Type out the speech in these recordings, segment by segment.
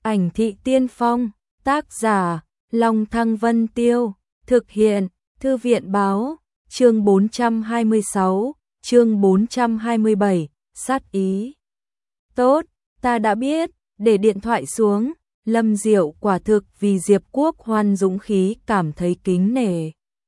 Ảnh thị tiên phong, tác giả, Long Thăng Vân Tiêu, thực hiện, Thư viện báo, chương 426, chương 427, sát ý. Tốt, ta đã biết, để điện thoại xuống, Lâm Diệu quả thực vì Diệp Quốc Hoan dũng khí cảm thấy kính nể.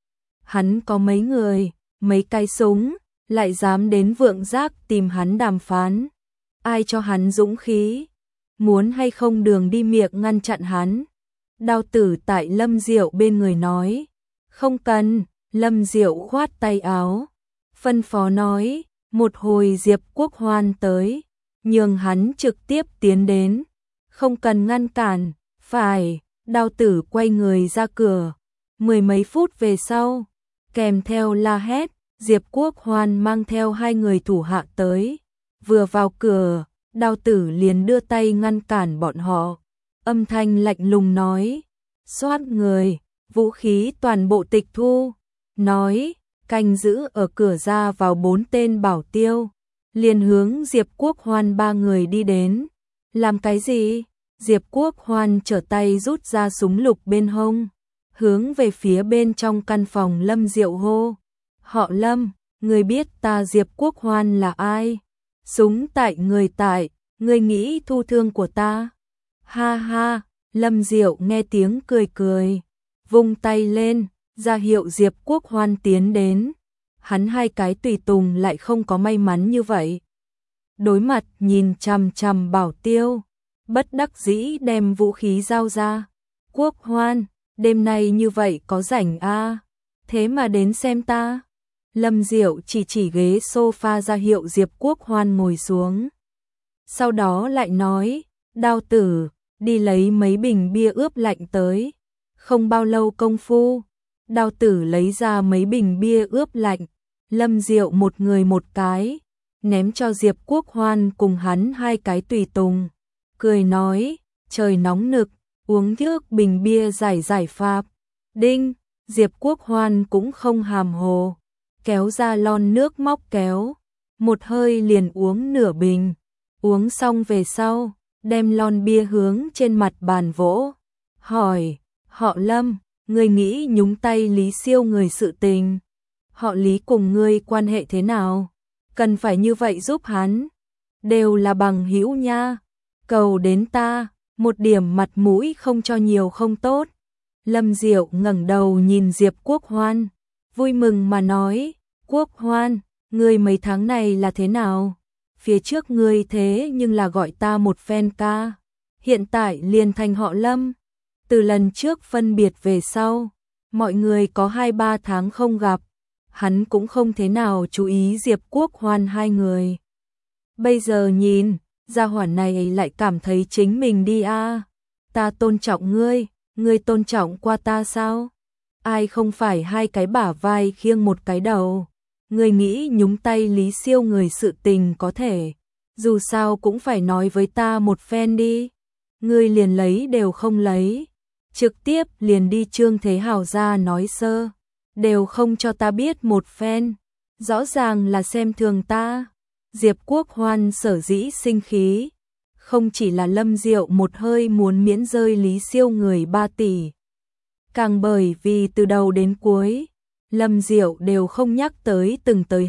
Hắn có mấy người, mấy cái súng, lại dám đến Vượng Giác tìm hắn đàm phán. Ai cho hắn dũng khí? Muốn hay không đường đi miệng ngăn chặn hắn. Đao Tử tại Lâm Diệu bên người nói. Không cần, Lâm Diệu khoát tay áo. Phân phó nói, một hồi Diệp Quốc Hoan tới, nhường hắn trực tiếp tiến đến. Không cần ngăn cản, phải, Đao Tử quay người ra cửa. Mười mấy phút về sau, kèm theo la hét, Diệp Quốc Hoan mang theo hai người thủ hạ tới. Vừa vào cửa, Đao Tử liền đưa tay ngăn cản bọn họ. Âm thanh lạnh lùng nói, soát người, vũ khí toàn bộ tịch thu. Nói, canh giữ ở cửa ra vào 4 tên bảo tiêu. Liền hướng Diệp Quốc Hoan 3 người đi đến. Làm cái gì? Diệp Quốc Hoan trở tay rút ra súng lục bên hông. Hướng về phía bên trong căn phòng Lâm Diệu hô. Họ Lâm, người biết ta Diệp Quốc Hoan là ai? Súng tại người tại, người nghĩ thu thương của ta? Ha ha, Lâm Diệu nghe tiếng cười cười, vung tay lên, ra hiệu Diệp Quốc Hoan tiến đến. Hắn hai cái tùy tùng lại không có may mắn như vậy. Đối mặt nhìn chằm chằm bảo tiêu, bất đắc dĩ đem vũ khí giao ra. Quốc Hoan, đêm nay như vậy có rảnh a? Thế mà đến xem ta. Lâm Diệu chỉ ghế sofa ra hiệu Diệp Quốc Hoan ngồi xuống. Sau đó lại nói, Đao Tử, đi lấy mấy bình bia ướp lạnh tới. Không bao lâu công phu, Đao Tử lấy ra mấy bình bia ướp lạnh. Lâm Diệu một người một cái, ném cho Diệp Quốc Hoan cùng hắn hai cái tùy tùng. Cười nói, trời nóng nực, uống trước bình bia giải phạp. Đinh, Diệp Quốc Hoan cũng không hàm hồ. Kéo ra lon nước móc kéo, một hơi liền uống nửa bình. Uống xong về sau, đem lon bia hướng trên mặt bàn vỗ. Hỏi, họ Lâm, ngươi nghĩ nhúng tay Lý Siêu người sự tình. Họ Lý cùng ngươi quan hệ thế nào? Cần phải như vậy giúp hắn. Đều là bằng hữu nha. Cầu đến ta, một điểm mặt mũi không cho nhiều không tốt. Lâm Diệu ngẩng đầu nhìn Diệp Quốc Hoan, vui mừng mà nói, Quốc Hoan, ngươi mấy tháng này là thế nào? Phía trước ngươi thế nhưng là gọi ta một phen ca. Hiện tại liền thành họ Lâm. Từ lần trước phân biệt về sau, mọi người có 2-3 tháng không gặp. Hắn cũng không thế nào chú ý Diệp Quốc Hoan hai người. Bây giờ nhìn, gia hỏa này lại cảm thấy chính mình đi a. Ta tôn trọng ngươi, ngươi tôn trọng qua ta sao? Ai không phải hai cái bả vai khiêng một cái đầu. Ngươi nghĩ nhúng tay Lý Siêu người sự tình có thể, dù sao cũng phải nói với ta một phen đi. Ngươi liền lấy đều không lấy, trực tiếp liền đi Trương Thế Hào ra nói sơ, đều không cho ta biết một phen, rõ ràng là xem thường ta. Diệp Quốc Hoan sở dĩ sinh khí, không chỉ là Lâm Diệu một hơi muốn miễn rơi Lý Siêu người 3 tỷ, càng bởi vì từ đầu đến cuối, Lâm Diệu đều không nhắc tới từng tới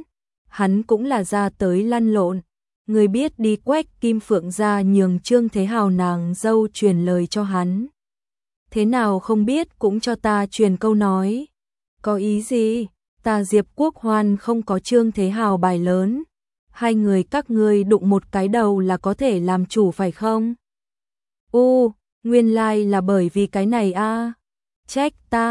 hắn cũng là ra tới lăn lộn. Người biết đi Quách Kim Phượng ra nhường Trương Thế Hào nàng dâu truyền lời cho hắn. Thế nào không biết cũng cho ta truyền câu nói. Có ý gì? Ta Diệp Quốc Hoan không có Trương Thế Hào bài lớn. Hai người các ngươi đụng một cái đầu là có thể làm chủ phải không? Nguyên lai là bởi vì cái này a. Trách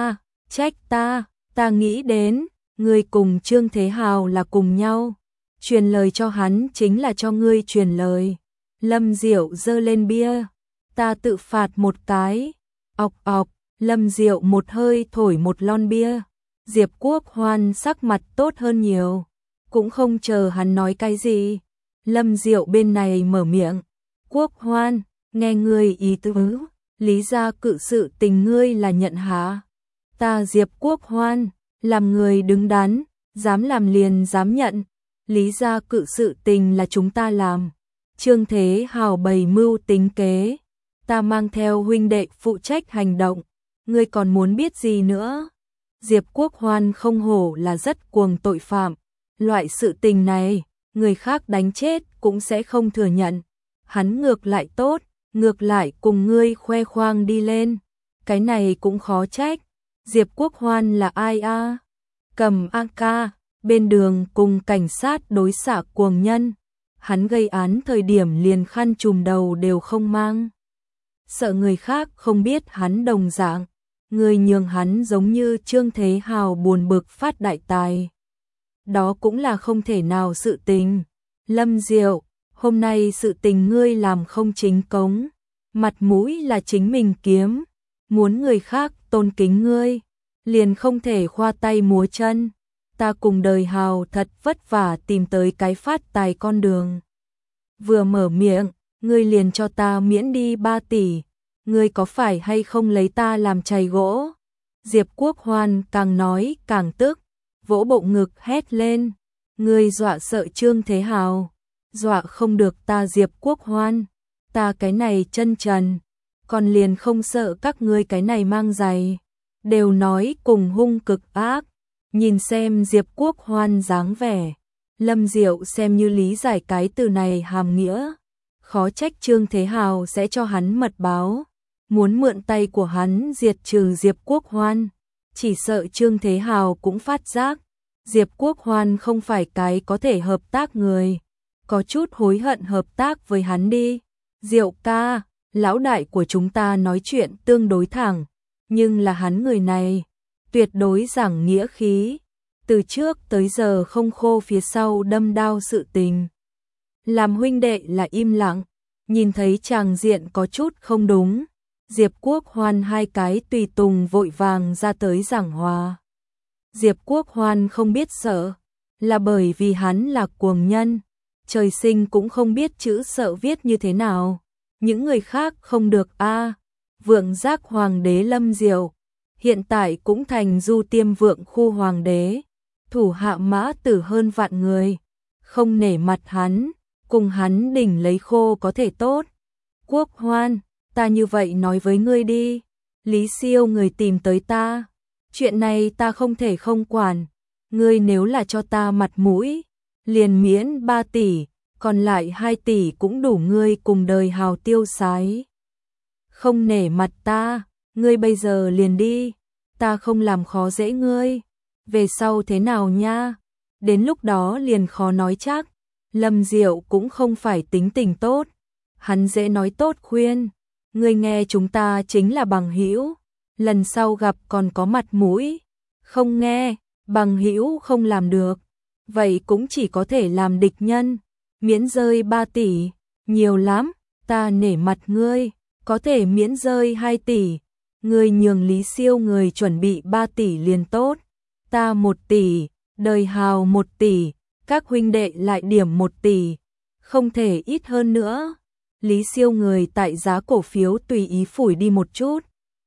ta. Ta nghĩ đến, ngươi cùng Trương Thế Hào là cùng nhau. Truyền lời cho hắn chính là cho ngươi truyền lời. Lâm Diệu giơ lên bia. Ta tự phạt một cái. Ọc ọc, Lâm Diệu một hơi thổi một lon bia. Diệp Quốc Hoan sắc mặt tốt hơn nhiều. Cũng không chờ hắn nói cái gì. Lâm Diệu bên này mở miệng. Quốc Hoan, nghe ngươi ý tứ. Lý gia cự sự tình ngươi là nhận hả? Ta Diệp Quốc Hoan, làm người đứng đắn, dám làm liền dám nhận. Lý gia cự sự tình là chúng ta làm. Trương Thế Hào bày mưu tính kế. ta mang theo huynh đệ phụ trách hành động, ngươi còn muốn biết gì nữa? Diệp Quốc Hoan không hổ là rất cuồng tội phạm, loại sự tình này, người khác đánh chết cũng sẽ không thừa nhận. Hắn ngược lại tốt, ngược lại cùng ngươi khoe khoang đi lên, cái này cũng khó trách. Diệp Quốc Hoan là ai a? Cầm AK, bên đường cùng cảnh sát đối xạ cuồng nhân. Hắn gây án thời điểm liền khăn trùm đầu đều không mang. Sợ người khác không biết hắn đồng dạng, người nhường hắn giống như Trương Thế Hào buồn bực phát đại tài. Đó cũng là không thể nào sự tình. Lâm Diệu, hôm nay sự tình ngươi làm không chính cống, mặt mũi là chính mình kiếm, muốn người khác tôn kính ngươi, liền không thể khoa tay múa chân. Ta cùng đời Hào thật vất vả tìm tới cái phát tài con đường. Vừa mở miệng, ngươi liền cho ta miễn đi 3 tỷ, ngươi có phải hay không lấy ta làm chày gỗ? Diệp Quốc Hoan càng nói càng tức, vỗ bộ ngực hét lên, ngươi dọa sợ Trương Thế Hào, dọa không được ta Diệp Quốc Hoan, ta cái này chân trần, còn liền không sợ các ngươi cái này mang giày, đều nói cùng hung cực ác. Nhìn xem Diệp Quốc Hoan dáng vẻ, Lâm Diệu xem như lý giải cái từ này hàm nghĩa, khó trách Trương Thế Hào sẽ cho hắn mật báo, muốn mượn tay của hắn diệt trừ Diệp Quốc Hoan, chỉ sợ Trương Thế Hào cũng phát giác, Diệp Quốc Hoan không phải cái có thể hợp tác người, có chút hối hận hợp tác với hắn đi. Diệu ca, lão đại của chúng ta nói chuyện tương đối thẳng, nhưng là hắn người này, tuyệt đối giảng nghĩa khí, từ trước tới giờ không khô phía sau đâm đao sự tình. Làm huynh đệ là im lặng, nhìn thấy tràng diện có chút không đúng, Diệp Quốc Hoan hai cái tùy tùng vội vàng ra tới giảng hòa. Diệp Quốc Hoan không biết sợ, là bởi vì hắn là cuồng nhân, trời sinh cũng không biết chữ sợ viết như thế nào, những người khác không được a. Vượng Giác Hoàng đế Lâm Diệu, hiện tại cũng thành Du Tiêm Vượng khu hoàng đế, thủ hạ mã tử hơn vạn người, không nể mặt hắn, cùng hắn đỉnh lấy khô có thể tốt. Quốc Hoan, ta như vậy nói với ngươi đi, Lý Siêu người tìm tới ta, chuyện này ta không thể không quản, ngươi nếu là cho ta mặt mũi, liền miễn 3 tỷ, còn lại 2 tỷ cũng đủ ngươi cùng đời Hào tiêu xái. Không nể mặt ta, ngươi bây giờ liền đi, ta không làm khó dễ ngươi, về sau thế nào nha, đến lúc đó liền khó nói chắc. Lâm Diệu cũng không phải tính tình tốt, hắn dễ nói tốt khuyên, ngươi nghe chúng ta chính là bằng hữu, lần sau gặp còn có mặt mũi, không nghe, bằng hữu không làm được, vậy cũng chỉ có thể làm địch nhân, miễn rơi 3 tỷ, nhiều lắm, ta nể mặt ngươi, có thể miễn rơi 2 tỷ, ngươi nhường Lý Siêu người chuẩn bị 3 tỷ liền tốt, ta 1 tỷ, đời Hào 1 tỷ, các huynh đệ lại điểm 1 tỷ, không thể ít hơn nữa. Lý Siêu người tại giá cổ phiếu tùy ý phủi đi một chút,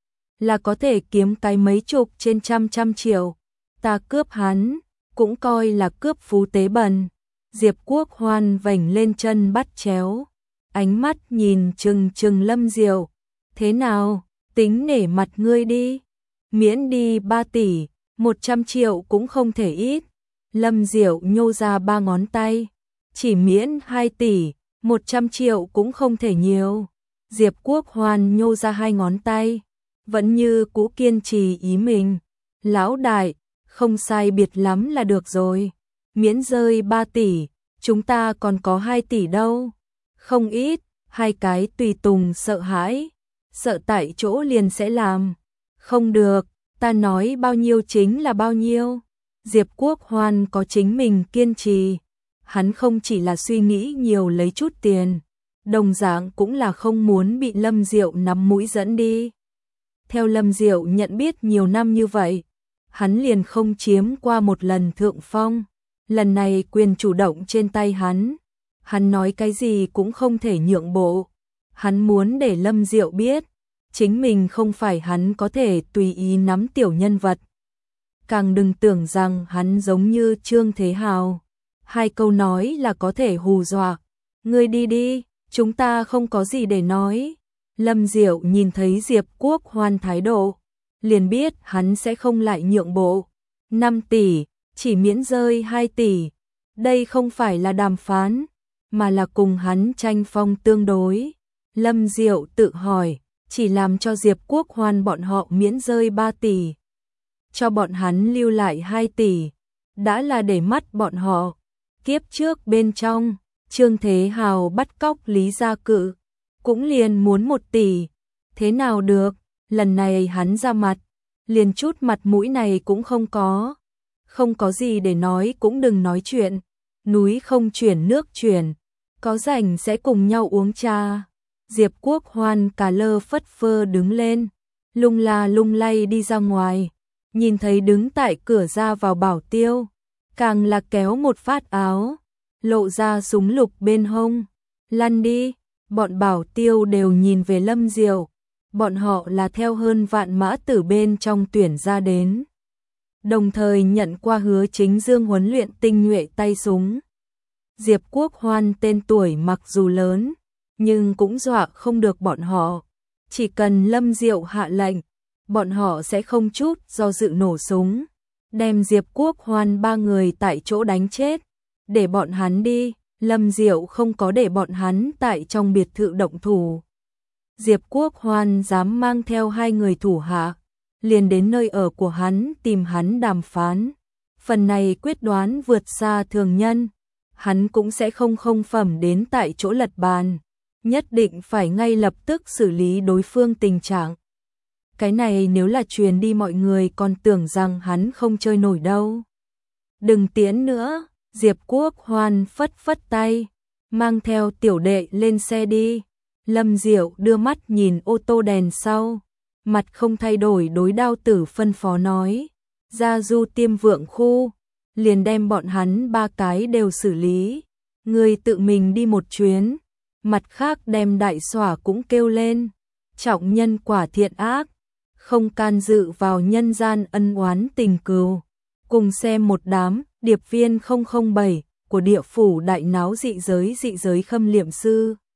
là có thể kiếm cái mấy chục trên trăm triệu, ta cướp hắn, cũng coi là cướp phú tế bần. Diệp Quốc Hoan vành lên chân bắt chéo, ánh mắt nhìn chừng Lâm Diệu, thế nào, tính nể mặt ngươi đi, miễn đi 3 tỷ, 100 triệu cũng không thể ít. Lâm Diệu nhô ra 3 ngón tay, chỉ miễn 2 tỷ, 100 triệu cũng không thể nhiều. Diệp Quốc Hoan nhô ra 2 ngón tay, vẫn như cũ kiên trì ý mình. Lão đại, không sai biệt lắm là được rồi, miễn rơi 3 tỷ, chúng ta còn có 2 tỷ đâu. Không ít, hai cái tùy tùng sợ hãi, sợ tại chỗ liền sẽ làm. Không được, ta nói bao nhiêu chính là bao nhiêu. Diệp Quốc Hoan có chính mình kiên trì, hắn không chỉ là suy nghĩ nhiều lấy chút tiền, đồng dạng cũng là không muốn bị Lâm Diệu nắm mũi dẫn đi. Theo Lâm Diệu nhận biết nhiều năm như vậy, hắn liền không chiếm qua một lần thượng phong, lần này quyền chủ động trên tay hắn nói cái gì cũng không thể nhượng bộ, hắn muốn để Lâm Diệu biết, chính mình không phải hắn có thể tùy ý nắm tiểu nhân vật. Càng đừng tưởng rằng hắn giống như Trương Thế Hào, 2 câu nói là có thể hù dọa. Ngươi đi đi, chúng ta không có gì để nói. Lâm Diệu nhìn thấy Diệp Quốc Hoan thái độ, liền biết hắn sẽ không lại nhượng bộ. 5 tỷ, chỉ miễn rơi 2 tỷ. Đây không phải là đàm phán, mà là cùng hắn tranh phong tương đối. Lâm Diệu tự hỏi, chỉ làm cho Diệp Quốc Hoan bọn họ miễn rơi 3 tỷ. Cho bọn hắn lưu lại 2 tỷ, đã là để mắt bọn họ. Kiếp trước bên trong, Trương Thế Hào bắt cóc Lý Gia Cự, cũng liền muốn 1 tỷ. Thế nào được, lần này hắn ra mặt, liền chút mặt mũi này cũng không có. Không có gì để nói cũng đừng nói chuyện. Núi không chuyển nước chuyển, có rảnh sẽ cùng nhau uống trà. Diệp Quốc Hoan cà lơ phất phơ đứng lên, lung la lung lay đi ra ngoài, nhìn thấy đứng tại cửa ra vào Bảo Tiêu, càng là kéo một phát áo, lộ ra súng lục bên hông. Lăn đi, bọn Bảo Tiêu đều nhìn về Lâm Diệu, bọn họ là theo hơn vạn mã tử bên trong tuyển ra đến. Đồng thời nhận qua Hứa Chính Dương huấn luyện tinh nhuệ tay súng. Diệp Quốc Hoan tên tuổi mặc dù lớn, nhưng cũng dọa không được bọn họ. Chỉ cần Lâm Diệu hạ lệnh, bọn họ sẽ không chút do dự nổ súng, đem Diệp Quốc Hoan 3 người tại chỗ đánh chết. Để bọn hắn đi, Lâm Diệu không có để bọn hắn tại trong biệt thự động thủ. Diệp Quốc Hoan dám mang theo 2 người thủ hạ, liền đến nơi ở của hắn tìm hắn đàm phán. Phần này quyết đoán vượt xa thường nhân, hắn cũng sẽ không phẩm đến tại chỗ lật bàn, nhất định phải ngay lập tức xử lý đối phương tình trạng. Cái này nếu là truyền đi mọi người còn tưởng rằng hắn không chơi nổi đâu. Đừng tiễn nữa, Diệp Quốc Hoan phất phất tay, mang theo tiểu đệ lên xe đi. Lâm Diệu đưa mắt nhìn ô tô đèn sau, mặt không thay đổi đối Đao Tử phân phó nói, ra Du Tiêm Vượng khu, liền đem bọn hắn 3 cái đều xử lý. Người tự mình đi một chuyến, mặt khác đem đại xỏa cũng kêu lên, trọng nhân quả thiện ác, không can dự vào nhân gian ân oán tình cừu. Cùng xem một đám điệp viên 007 của địa phủ đại náo dị giới khâm liệm sư.